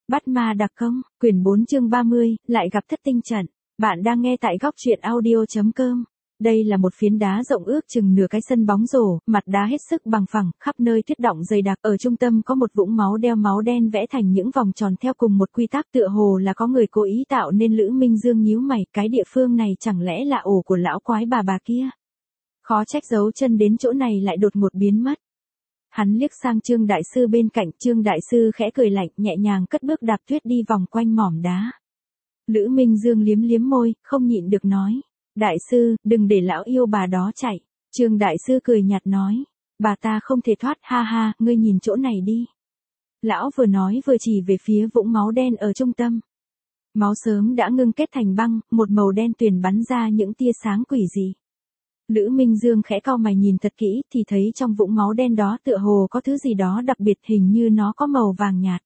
Bắt ma đặc công, quyển 4 chương 30, lại gặp thất tinh trận. Bạn đang nghe tại góc truyện audio.com. Đây là một phiến đá rộng ước chừng nửa cái sân bóng rổ, mặt đá hết sức bằng phẳng, khắp nơi tuyết đọng dày đặc. Ở trung tâm có một vũng máu đeo máu đen vẽ thành những vòng tròn theo cùng một quy tắc, tựa hồ là có người cố ý tạo nên. Lữ Minh Dương nhíu mày, cái địa phương này chẳng lẽ là ổ của lão quái bà kia? Khó trách dấu chân đến chỗ này lại đột ngột biến mất. Hắn liếc sang Trương Đại Sư bên cạnh, Trương Đại Sư khẽ cười lạnh, nhẹ nhàng cất bước đạp tuyết đi vòng quanh mỏm đá. Lữ Minh Dương liếm liếm môi, không nhịn được nói. Đại Sư, đừng để lão yêu bà đó chạy. Trương Đại Sư cười nhạt nói. Bà ta không thể thoát, ha ha, ngươi nhìn chỗ này đi. Lão vừa nói vừa chỉ về phía vũng máu đen ở trung tâm. Máu sớm đã ngưng kết thành băng, một màu đen tuyền bắn ra những tia sáng quỷ dị. Lữ Minh Dương khẽ cau mày nhìn thật kỹ thì thấy trong vũng máu đen đó tựa hồ có thứ gì đó đặc biệt, hình như nó có màu vàng nhạt.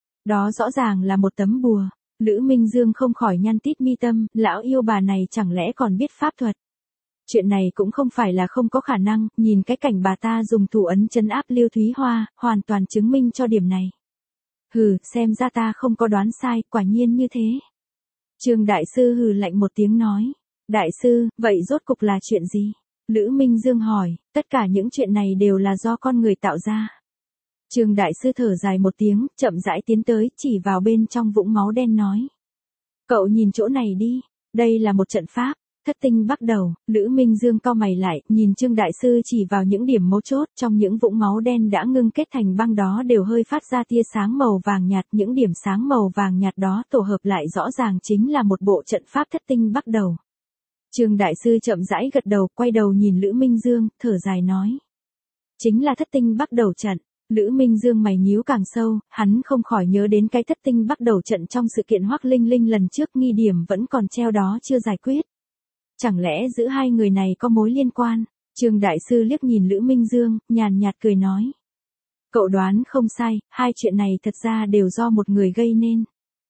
Đó rõ ràng là một tấm bùa. Lữ Minh Dương không khỏi nhăn tít mi tâm, lão yêu bà này chẳng lẽ còn biết pháp thuật. Chuyện này cũng không phải là không có khả năng, nhìn cái cảnh bà ta dùng thủ ấn trấn áp Lưu Thúy Hoa, hoàn toàn chứng minh cho điểm này. Hừ, xem ra ta không có đoán sai, quả nhiên như thế. Trương Đại Sư hừ lạnh một tiếng nói. Đại Sư, vậy rốt cục là chuyện gì? Lữ Minh Dương hỏi, tất cả những chuyện này đều là do con người tạo ra. Trương Đại Sư thở dài một tiếng, chậm rãi tiến tới, chỉ vào bên trong vũng máu đen nói. Cậu nhìn chỗ này đi, đây là một trận pháp, thất tinh bắt đầu. Lữ Minh Dương cau mày lại, nhìn Trương Đại Sư chỉ vào những điểm mấu chốt, trong những vũng máu đen đã ngưng kết thành băng đó đều hơi phát ra tia sáng màu vàng nhạt, những điểm sáng màu vàng nhạt đó tổ hợp lại rõ ràng chính là một bộ trận pháp thất tinh bắt đầu. Trương Đại Sư chậm rãi gật đầu, quay đầu nhìn Lữ Minh Dương, thở dài nói. Chính là thất tinh bắt đầu trận. Lữ Minh Dương mày nhíu càng sâu, hắn không khỏi nhớ đến cái thất tinh bắt đầu trận trong sự kiện Hoắc Linh Linh lần trước, nghi điểm vẫn còn treo đó chưa giải quyết. Chẳng lẽ giữa hai người này có mối liên quan? Trương Đại Sư liếc nhìn Lữ Minh Dương, nhàn nhạt cười nói. Cậu đoán không sai, hai chuyện này thật ra đều do một người gây nên.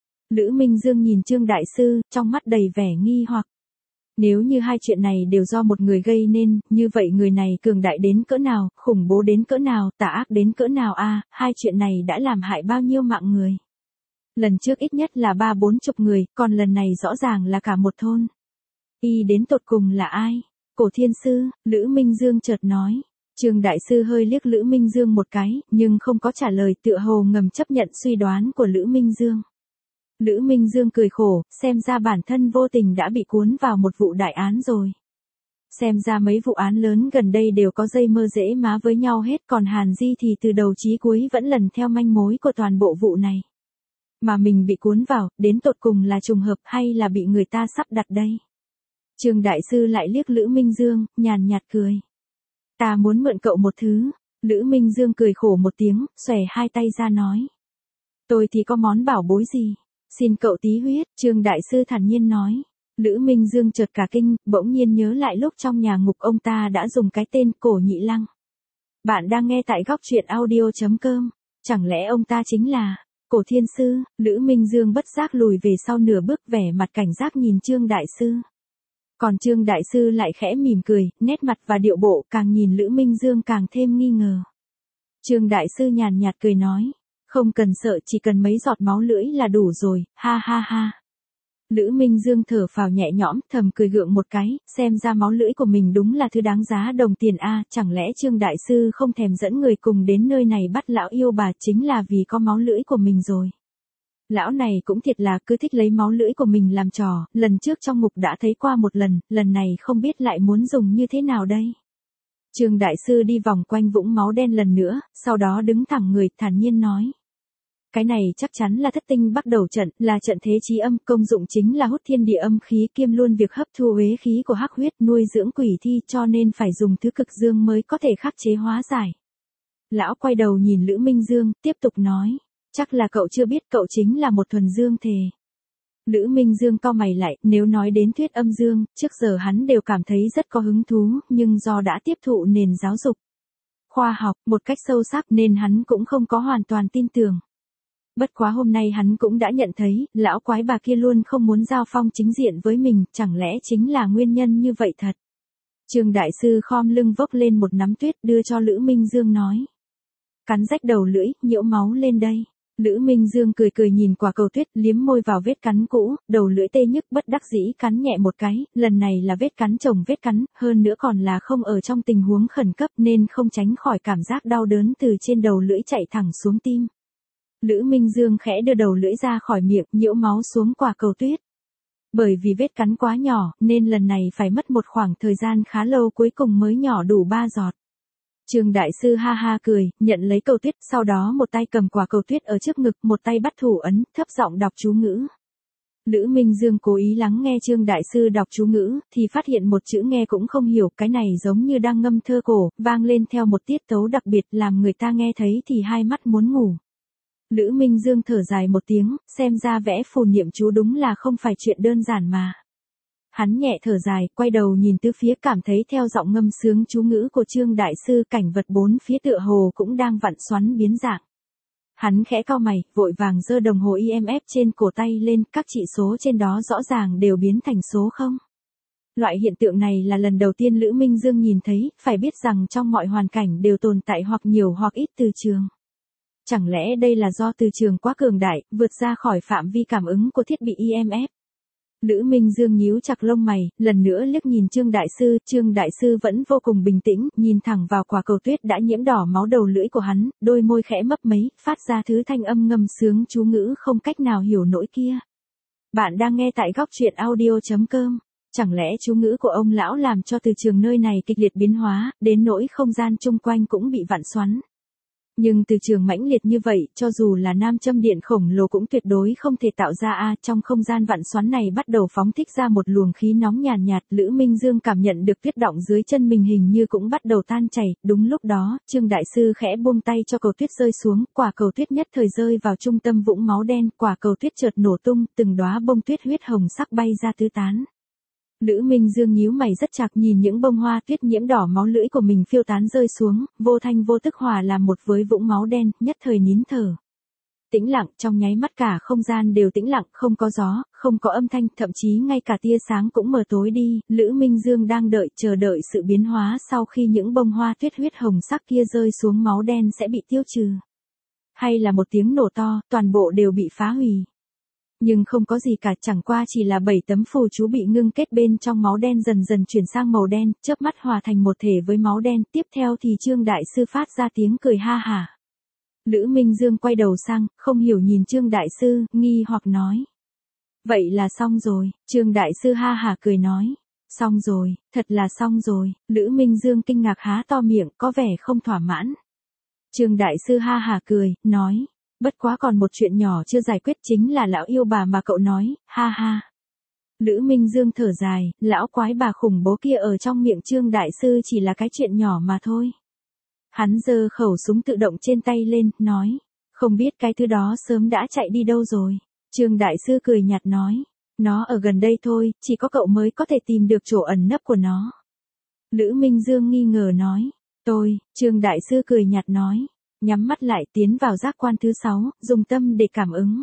Lữ Minh Dương nhìn Trương Đại Sư, trong mắt đầy vẻ nghi hoặc. Nếu như hai chuyện này đều do một người gây nên, như vậy người này cường đại đến cỡ nào, khủng bố đến cỡ nào, tà ác đến cỡ nào a? Hai chuyện này đã làm hại bao nhiêu mạng người. Lần trước ít nhất là 30-40 người, còn lần này rõ ràng là cả một thôn. Y đến tột cùng là ai? Cổ Thiên Sư, Lữ Minh Dương chợt nói. Trương Đại Sư hơi liếc Lữ Minh Dương một cái, nhưng không có trả lời, tựa hồ ngầm chấp nhận suy đoán của Lữ Minh Dương. Lữ Minh Dương cười khổ, xem ra bản thân vô tình đã bị cuốn vào một vụ đại án rồi. Xem ra mấy vụ án lớn gần đây đều có dây mơ rễ má với nhau hết, còn Hàn Di thì từ đầu chí cuối vẫn lần theo manh mối của toàn bộ vụ này. Mà mình bị cuốn vào, đến tột cùng là trùng hợp hay là bị người ta sắp đặt đây? Trương Đại Sư lại liếc Lữ Minh Dương, nhàn nhạt cười. Ta muốn mượn cậu một thứ. Lữ Minh Dương cười khổ một tiếng, xòe hai tay ra nói. Tôi thì có món bảo bối gì? Xin cậu tí huyết, Trương Đại Sư thản nhiên nói. Lữ Minh Dương chợt cả kinh, bỗng nhiên nhớ lại lúc trong nhà ngục ông ta đã dùng cái tên Cổ Nhị Lăng. Bạn đang nghe tại góc truyện audio.com. Chẳng lẽ ông ta chính là Cổ Thiên Sư? Lữ Minh Dương bất giác lùi về sau nửa bước, vẻ mặt cảnh giác nhìn Trương Đại Sư. Còn Trương Đại Sư lại khẽ mỉm cười, nét mặt và điệu bộ càng nhìn Lữ Minh Dương càng thêm nghi ngờ. Trương Đại Sư nhàn nhạt cười nói. Không cần sợ, chỉ cần mấy giọt máu lưỡi là đủ rồi, ha ha ha. Lữ Minh Dương thở phào nhẹ nhõm, thầm cười gượng một cái, xem ra máu lưỡi của mình đúng là thứ đáng giá đồng tiền a. Chẳng lẽ Trương Đại Sư không thèm dẫn người cùng đến nơi này bắt lão yêu bà chính là vì có máu lưỡi của mình rồi. Lão này cũng thiệt là cứ thích lấy máu lưỡi của mình làm trò, lần trước trong ngục đã thấy qua một lần này không biết lại muốn dùng như thế nào đây. Trương Đại Sư đi vòng quanh vũng máu đen lần nữa, sau đó đứng thẳng người, thản nhiên nói. Cái này chắc chắn là thất tinh bắt đầu trận, là trận thế chí âm, công dụng chính là hút thiên địa âm khí, kiêm luôn việc hấp thu uế khí của hắc huyết, nuôi dưỡng quỷ thi, cho nên phải dùng thứ cực dương mới có thể khắc chế hóa giải. Lão quay đầu nhìn Lữ Minh Dương, tiếp tục nói, chắc là cậu chưa biết cậu chính là một thuần dương thể. Lữ Minh Dương cau mày lại, nếu nói đến thuyết âm dương, trước giờ hắn đều cảm thấy rất có hứng thú, nhưng do đã tiếp thụ nền giáo dục khoa học một cách sâu sắc nên hắn cũng không có hoàn toàn tin tưởng. Bất quá hôm nay hắn cũng đã nhận thấy, lão quái bà kia luôn không muốn giao phong chính diện với mình, chẳng lẽ chính là nguyên nhân như vậy thật. Trương Đại Sư khom lưng vốc lên một nắm tuyết đưa cho Lữ Minh Dương nói. Cắn rách đầu lưỡi, nhiễu máu lên đây. Lữ Minh Dương cười cười nhìn quả cầu tuyết, liếm môi vào vết cắn cũ, đầu lưỡi tê nhức bất đắc dĩ cắn nhẹ một cái, lần này là vết cắn chồng vết cắn, hơn nữa còn là không ở trong tình huống khẩn cấp nên không tránh khỏi cảm giác đau đớn từ trên đầu lưỡi chạy thẳng xuống tim. Lữ Minh Dương khẽ đưa đầu lưỡi ra khỏi miệng, nhiễu máu xuống quả cầu tuyết. Bởi vì vết cắn quá nhỏ, nên lần này phải mất một khoảng thời gian khá lâu cuối cùng mới nhỏ đủ 3 giọt. Trương Đại Sư ha ha cười, nhận lấy cầu tuyết, sau đó một tay cầm quả cầu tuyết ở trước ngực, một tay bắt thủ ấn, thấp giọng đọc chú ngữ. Lữ Minh Dương cố ý lắng nghe Trương Đại Sư đọc chú ngữ, thì phát hiện một chữ nghe cũng không hiểu, cái này giống như đang ngâm thơ cổ, vang lên theo một tiết tấu đặc biệt làm người ta nghe thấy thì hai mắt muốn ngủ. Lữ Minh Dương thở dài một tiếng, xem ra vẽ phù niệm chú đúng là không phải chuyện đơn giản mà. Hắn nhẹ thở dài, quay đầu nhìn tứ phía cảm thấy theo giọng ngâm sướng chú ngữ của Trương Đại Sư cảnh vật bốn phía tựa hồ cũng đang vặn xoắn biến dạng. Hắn khẽ cau mày, vội vàng giơ đồng hồ IMF trên cổ tay lên, các chỉ số trên đó rõ ràng đều biến thành số 0. Loại hiện tượng này là lần đầu tiên Lữ Minh Dương nhìn thấy, phải biết rằng trong mọi hoàn cảnh đều tồn tại hoặc nhiều hoặc ít từ trường. Chẳng lẽ đây là do từ trường quá cường đại, vượt ra khỏi phạm vi cảm ứng của thiết bị IMF? Lữ Minh Dương nhíu chặt lông mày, lần nữa liếc nhìn Trương Đại Sư vẫn vô cùng bình tĩnh, nhìn thẳng vào quả cầu tuyết đã nhiễm đỏ máu đầu lưỡi của hắn, đôi môi khẽ mấp mấy, phát ra thứ thanh âm ngâm sướng chú ngữ không cách nào hiểu nổi kia. Bạn đang nghe tại góc truyện audio.com. Chẳng lẽ chú ngữ của ông lão làm cho từ trường nơi này kịch liệt biến hóa, đến nỗi không gian chung quanh cũng bị vặn xoắn. Nhưng từ trường mãnh liệt như vậy, cho dù là nam châm điện khổng lồ cũng tuyệt đối không thể tạo ra trong không gian vặn xoắn này bắt đầu phóng thích ra một luồng khí nóng nhàn nhạt, Lữ Minh Dương cảm nhận được tuyết động dưới chân mình hình như cũng bắt đầu tan chảy, đúng lúc đó, Trương Đại Sư khẽ buông tay cho cầu tuyết rơi xuống, quả cầu tuyết nhất thời rơi vào trung tâm vũng máu đen, quả cầu tuyết chợt nổ tung, từng đóa bông tuyết huyết hồng sắc bay ra tứ tán. Lữ Minh Dương nhíu mày rất chặt nhìn những bông hoa tuyết nhiễm đỏ máu lưỡi của mình phiêu tán rơi xuống, vô thanh vô tức hòa làm một với vũng máu đen, nhất thời nín thở. Tĩnh lặng, trong nháy mắt cả không gian đều tĩnh lặng, không có gió, không có âm thanh, thậm chí ngay cả tia sáng cũng mờ tối đi, Lữ Minh Dương đang chờ đợi sự biến hóa sau khi những bông hoa tuyết huyết hồng sắc kia rơi xuống máu đen sẽ bị tiêu trừ. Hay là một tiếng nổ to, toàn bộ đều bị phá hủy. Nhưng không có gì cả, chẳng qua chỉ là 7 tấm phù chú bị ngưng kết bên trong máu đen dần dần chuyển sang màu đen, chớp mắt hòa thành một thể với máu đen, tiếp theo thì Trương Đại Sư phát ra tiếng cười ha hả. Lữ Minh Dương quay đầu sang, không hiểu nhìn Trương Đại Sư, nghi hoặc nói. Vậy là xong rồi, Trương Đại Sư ha hả cười nói. Xong rồi, thật là xong rồi, Lữ Minh Dương kinh ngạc há to miệng, có vẻ không thỏa mãn. Trương Đại Sư ha hả cười, nói. Bất quá còn một chuyện nhỏ chưa giải quyết chính là lão yêu bà mà cậu nói, ha ha. Lữ Minh Dương thở dài, lão quái bà khủng bố kia ở trong miệng Trương Đại Sư chỉ là cái chuyện nhỏ mà thôi. Hắn giơ khẩu súng tự động trên tay lên, nói, không biết cái thứ đó sớm đã chạy đi đâu rồi. Trương Đại Sư cười nhạt nói, nó ở gần đây thôi, chỉ có cậu mới có thể tìm được chỗ ẩn nấp của nó. Lữ Minh Dương nghi ngờ nói, Trương Đại Sư cười nhạt nói. Nhắm mắt lại tiến vào giác quan thứ 6, dùng tâm để cảm ứng.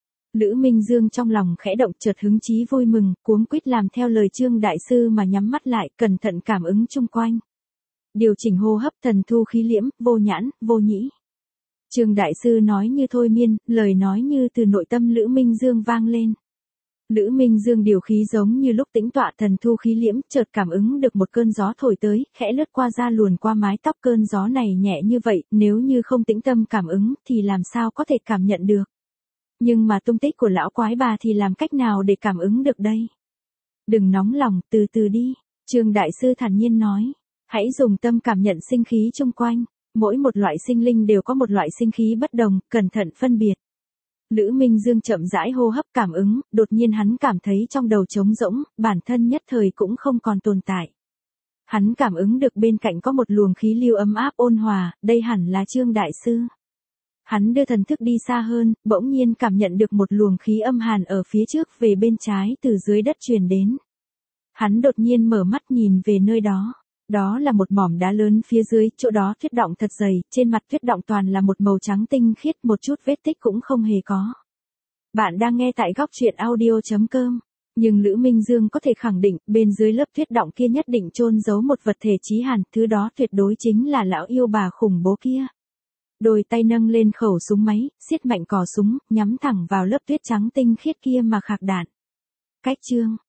Lữ Minh Dương trong lòng khẽ động chợt hứng chí vui mừng, cuống quýt làm theo lời Trương Đại Sư mà nhắm mắt lại, cẩn thận cảm ứng chung quanh. Điều chỉnh hô hấp, thần thu khí liễm, vô nhãn, vô nhĩ. Trương Đại Sư nói như thôi miên, lời nói như từ nội tâm Lữ Minh Dương vang lên. Lữ Minh Dương điều khí giống như lúc tĩnh tọa thần thu khí liễm, chợt cảm ứng được một cơn gió thổi tới, khẽ lướt qua da luồn qua mái tóc, cơn gió này nhẹ như vậy, nếu như không tĩnh tâm cảm ứng thì làm sao có thể cảm nhận được. Nhưng mà tung tích của lão quái bà thì làm cách nào để cảm ứng được đây? Đừng nóng lòng, từ từ đi, Trương Đại Sư thản nhiên nói, hãy dùng tâm cảm nhận sinh khí chung quanh, mỗi một loại sinh linh đều có một loại sinh khí bất đồng, cẩn thận phân biệt. Lữ Minh Dương chậm rãi hô hấp cảm ứng, đột nhiên hắn cảm thấy trong đầu trống rỗng, bản thân nhất thời cũng không còn tồn tại. Hắn cảm ứng được bên cạnh có một luồng khí lưu ấm áp ôn hòa, đây hẳn là Trương Đại Sư. Hắn đưa thần thức đi xa hơn, bỗng nhiên cảm nhận được một luồng khí âm hàn ở phía trước về bên trái từ dưới đất truyền đến. Hắn đột nhiên mở mắt nhìn về nơi đó. Đó là một mỏm đá lớn phía dưới, chỗ đó tuyết đọng thật dày, trên mặt tuyết đọng toàn là một màu trắng tinh khiết, một chút vết tích cũng không hề có. Bạn đang nghe tại góc truyện audio.com. Nhưng Lữ Minh Dương có thể khẳng định, bên dưới lớp tuyết đọng kia nhất định chôn giấu một vật thể chí hàn, thứ đó tuyệt đối chính là lão yêu bà khủng bố kia. Đôi tay nâng lên khẩu súng máy, siết mạnh cò súng, nhắm thẳng vào lớp tuyết trắng tinh khiết kia mà khạc đạn. Cách chương